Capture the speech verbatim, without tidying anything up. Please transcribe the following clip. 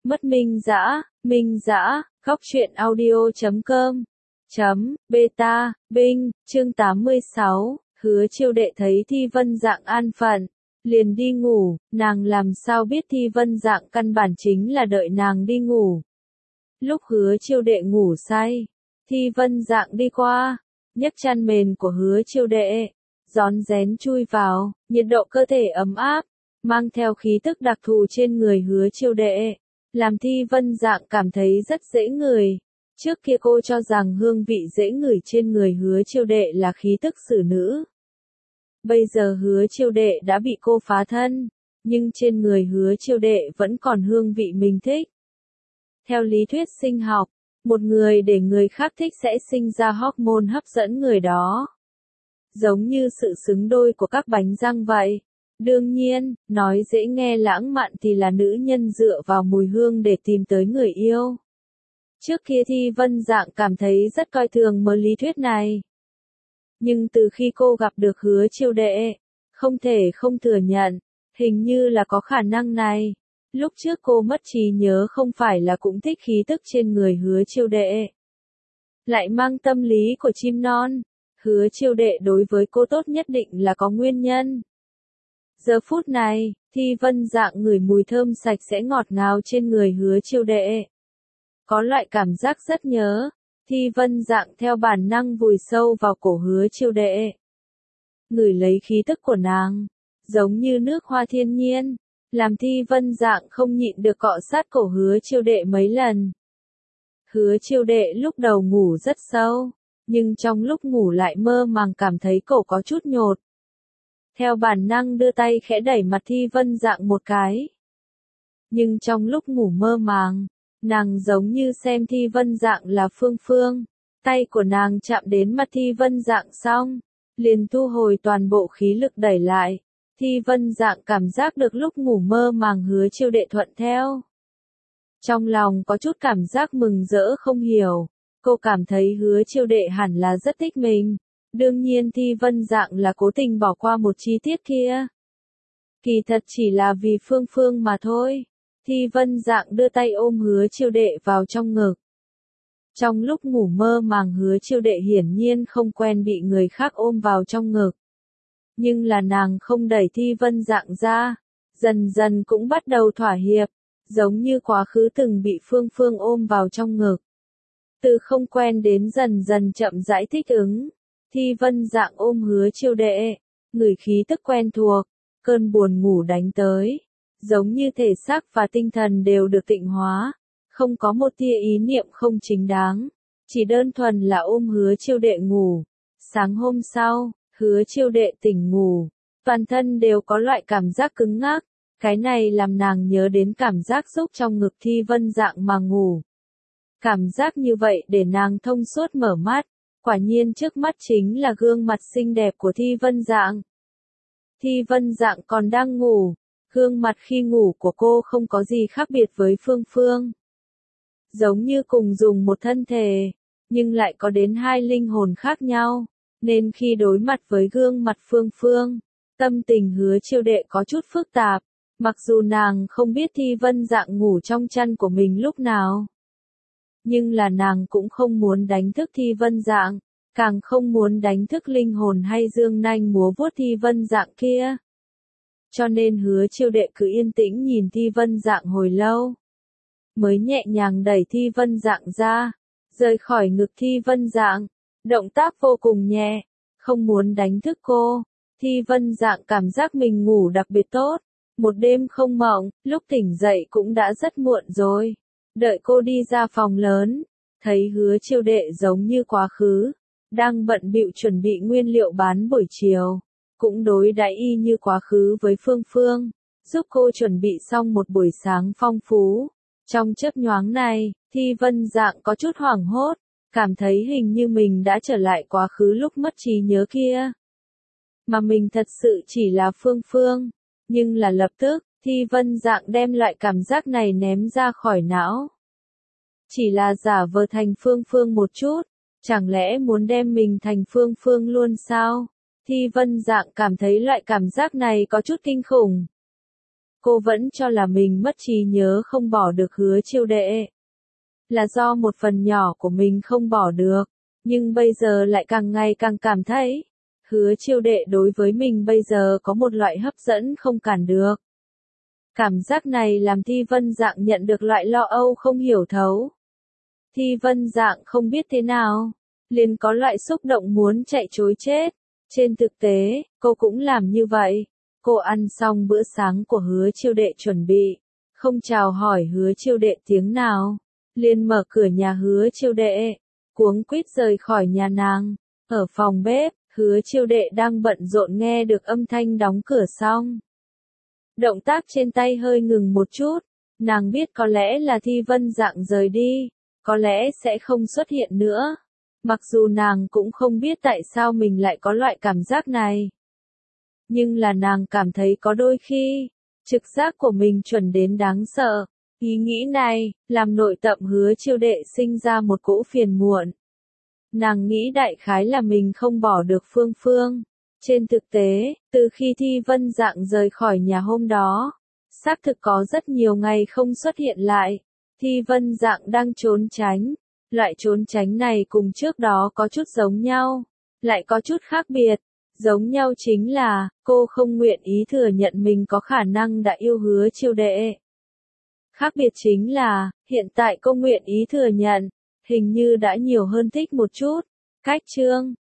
Mất Minh Dã, Minh Dã, góc truyện audio chấm com, chấm, beta, Binh, chương tám mươi sáu, Hứa Chiêu Đệ thấy Thi Vân Dạng an phận, liền đi ngủ, nàng làm sao biết Thi Vân Dạng căn bản chính là đợi nàng đi ngủ. Lúc Hứa Chiêu Đệ ngủ say, Thi Vân Dạng đi qua, nhấc chăn mền của Hứa Chiêu Đệ, rón rén chui vào, nhiệt độ cơ thể ấm áp, mang theo khí tức đặc thù trên người Hứa Chiêu Đệ, làm Thi Vân Dạng cảm thấy rất dễ ngửi. Trước kia cô cho rằng hương vị dễ ngửi trên người Hứa Chiêu Đệ là khí tức xử nữ. Bây giờ Hứa Chiêu Đệ đã bị cô phá thân, nhưng trên người Hứa Chiêu Đệ vẫn còn hương vị mình thích. Theo lý thuyết sinh học, một người để người khác thích sẽ sinh ra hormone hấp dẫn người đó. Giống như sự xứng đôi của các bánh răng vậy. Đương nhiên, nói dễ nghe lãng mạn thì là nữ nhân dựa vào mùi hương để tìm tới người yêu. Trước kia Thi Vân Dạng cảm thấy rất coi thường mớ lý thuyết này. Nhưng từ khi cô gặp được Hứa Chiêu Đệ, không thể không thừa nhận, hình như là có khả năng này. Lúc trước cô mất trí nhớ không phải là cũng thích khí tức trên người Hứa Chiêu Đệ. Lại mang tâm lý của chim non, Hứa Chiêu Đệ đối với cô tốt nhất định là có nguyên nhân. Giờ phút này, Thi Vân Dạng ngửi mùi thơm sạch sẽ ngọt ngào trên người Hứa Chiêu Đệ. Có loại cảm giác rất nhớ, Thi Vân Dạng theo bản năng vùi sâu vào cổ Hứa Chiêu Đệ. Ngửi lấy khí tức của nàng, giống như nước hoa thiên nhiên, làm Thi Vân Dạng không nhịn được cọ sát cổ Hứa Chiêu Đệ mấy lần. Hứa Chiêu Đệ lúc đầu ngủ rất sâu, nhưng trong lúc ngủ lại mơ màng cảm thấy cổ có chút nhột. Theo bản năng đưa tay khẽ đẩy mặt Thi Vân Dạng một cái. Nhưng trong lúc ngủ mơ màng, nàng giống như xem Thi Vân Dạng là Phương Phương. Tay của nàng chạm đến mặt Thi Vân Dạng xong, liền thu hồi toàn bộ khí lực đẩy lại. Thi Vân Dạng cảm giác được lúc ngủ mơ màng Hứa Chiêu Đệ thuận theo. Trong lòng có chút cảm giác mừng rỡ không hiểu. Cô cảm thấy Hứa Chiêu Đệ hẳn là rất thích mình. Đương nhiên Thi Vân Dạng là cố tình bỏ qua một chi tiết kia. Kỳ thật chỉ là vì Phương Phương mà thôi. Thi Vân Dạng đưa tay ôm Hứa Chiêu Đệ vào trong ngực. Trong lúc ngủ mơ màng Hứa Chiêu Đệ hiển nhiên không quen bị người khác ôm vào trong ngực. Nhưng là nàng không đẩy Thi Vân Dạng ra, dần dần cũng bắt đầu thỏa hiệp, giống như quá khứ từng bị Phương Phương ôm vào trong ngực. Từ không quen đến dần dần chậm rãi thích ứng. Thi Vân Dạng ôm Hứa Chiêu Đệ, ngửi khí tức quen thuộc, cơn buồn ngủ đánh tới, giống như thể xác và tinh thần đều được tịnh hóa, không có một tia ý niệm không chính đáng, chỉ đơn thuần là ôm Hứa Chiêu Đệ ngủ. Sáng hôm sau, Hứa Chiêu Đệ tỉnh ngủ, toàn thân đều có loại cảm giác cứng ngắc, cái này làm nàng nhớ đến cảm giác rúc trong ngực Thi Vân Dạng mà ngủ. Cảm giác như vậy để nàng thông suốt mở mắt. Quả nhiên trước mắt chính là gương mặt xinh đẹp của Thi Vân Dạng. Thi Vân Dạng còn đang ngủ, gương mặt khi ngủ của cô không có gì khác biệt với Phương Phương. Giống như cùng dùng một thân thể, nhưng lại có đến hai linh hồn khác nhau, nên khi đối mặt với gương mặt Phương Phương, tâm tình Hứa Chiêu Đệ có chút phức tạp, mặc dù nàng không biết Thi Vân Dạng ngủ trong chăn của mình lúc nào. Nhưng là nàng cũng không muốn đánh thức Thi Vân Dạng, càng không muốn đánh thức linh hồn hay dương nanh múa vuốt Thi Vân Dạng kia. Cho nên Hứa Chiêu Đệ cứ yên tĩnh nhìn Thi Vân Dạng hồi lâu. Mới nhẹ nhàng đẩy Thi Vân Dạng ra, rời khỏi ngực Thi Vân Dạng, động tác vô cùng nhẹ, không muốn đánh thức cô. Thi Vân Dạng cảm giác mình ngủ đặc biệt tốt, một đêm không mộng, lúc tỉnh dậy cũng đã rất muộn rồi. Đợi cô đi ra phòng lớn, thấy Hứa Chiêu Đệ giống như quá khứ, đang bận bịu chuẩn bị nguyên liệu bán buổi chiều, cũng đối đãi y như quá khứ với Phương Phương, giúp cô chuẩn bị xong một buổi sáng phong phú. Trong chớp nhoáng này, Thi Vân Dạng có chút hoảng hốt, cảm thấy hình như mình đã trở lại quá khứ lúc mất trí nhớ kia. Mà mình thật sự chỉ là Phương Phương, nhưng là lập tức, Thi Vân Dạng đem loại cảm giác này ném ra khỏi não. Chỉ là giả vờ thành Phương Phương một chút, chẳng lẽ muốn đem mình thành Phương Phương luôn sao? Thi Vân Dạng cảm thấy loại cảm giác này có chút kinh khủng. cô vẫn cho là mình mất trí nhớ không bỏ được Hứa Chiêu Đệ. Là do một phần nhỏ của mình không bỏ được, nhưng bây giờ lại càng ngày càng cảm thấy, Hứa Chiêu Đệ đối với mình bây giờ có một loại hấp dẫn không cản được. Cảm giác này làm Thi Vân Dạng nhận được loại lo âu không hiểu thấu. Thi Vân Dạng không biết thế nào, liền có loại xúc động muốn chạy trối chết. Trên thực tế, cô cũng làm như vậy. Cô ăn xong bữa sáng của Hứa Chiêu Đệ chuẩn bị, không chào hỏi Hứa Chiêu Đệ tiếng nào, liền mở cửa nhà Hứa Chiêu Đệ, cuống quýt rời khỏi nhà nàng. Ở phòng bếp, Hứa Chiêu Đệ đang bận rộn nghe được âm thanh đóng cửa xong. Động tác trên tay hơi ngừng một chút, nàng biết có lẽ là Thi Vân Dạng rời đi, có lẽ sẽ không xuất hiện nữa. Mặc dù nàng cũng không biết tại sao mình lại có loại cảm giác này. Nhưng là nàng cảm thấy có đôi khi, trực giác của mình chuẩn đến đáng sợ. Ý nghĩ này, làm nội tâm Hứa Chiêu Đệ sinh ra một cỗ phiền muộn. Nàng nghĩ đại khái là mình không bỏ được Phương Phương. Trên thực tế, từ khi Thi Vân Dạng rời khỏi nhà hôm đó, xác thực có rất nhiều ngày không xuất hiện lại. Thi Vân Dạng đang trốn tránh. Loại trốn tránh này cùng trước đó có chút giống nhau, lại có chút khác biệt. Giống nhau chính là, cô không nguyện ý thừa nhận mình có khả năng đã yêu Hứa Chiêu Đệ. Khác biệt chính là, hiện tại cô nguyện ý thừa nhận, hình như đã nhiều hơn thích một chút. Cách chương